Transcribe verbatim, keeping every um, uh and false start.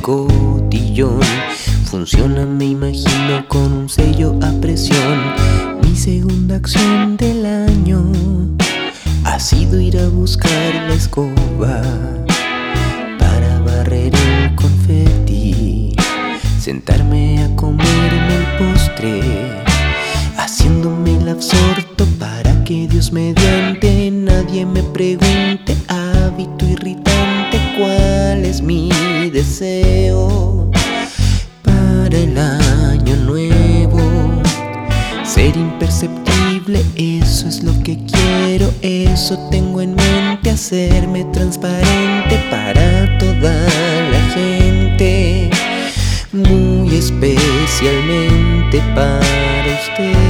cotillón. Funciona, me imagino, con un sello a presión. Mi segunda acción del año ha sido ir a buscar la escoba para barrer el confeti, sentarme a comerme el postre, haciéndome el absorto para que Dios mediante nadie me pregunte, hábito irritante, cuál es mi deseo para el año nuevo. Ser imperceptible, eso es lo que quiero, eso tengo en mente, hacerme transparente para toda la gente, muy especialmente para usted.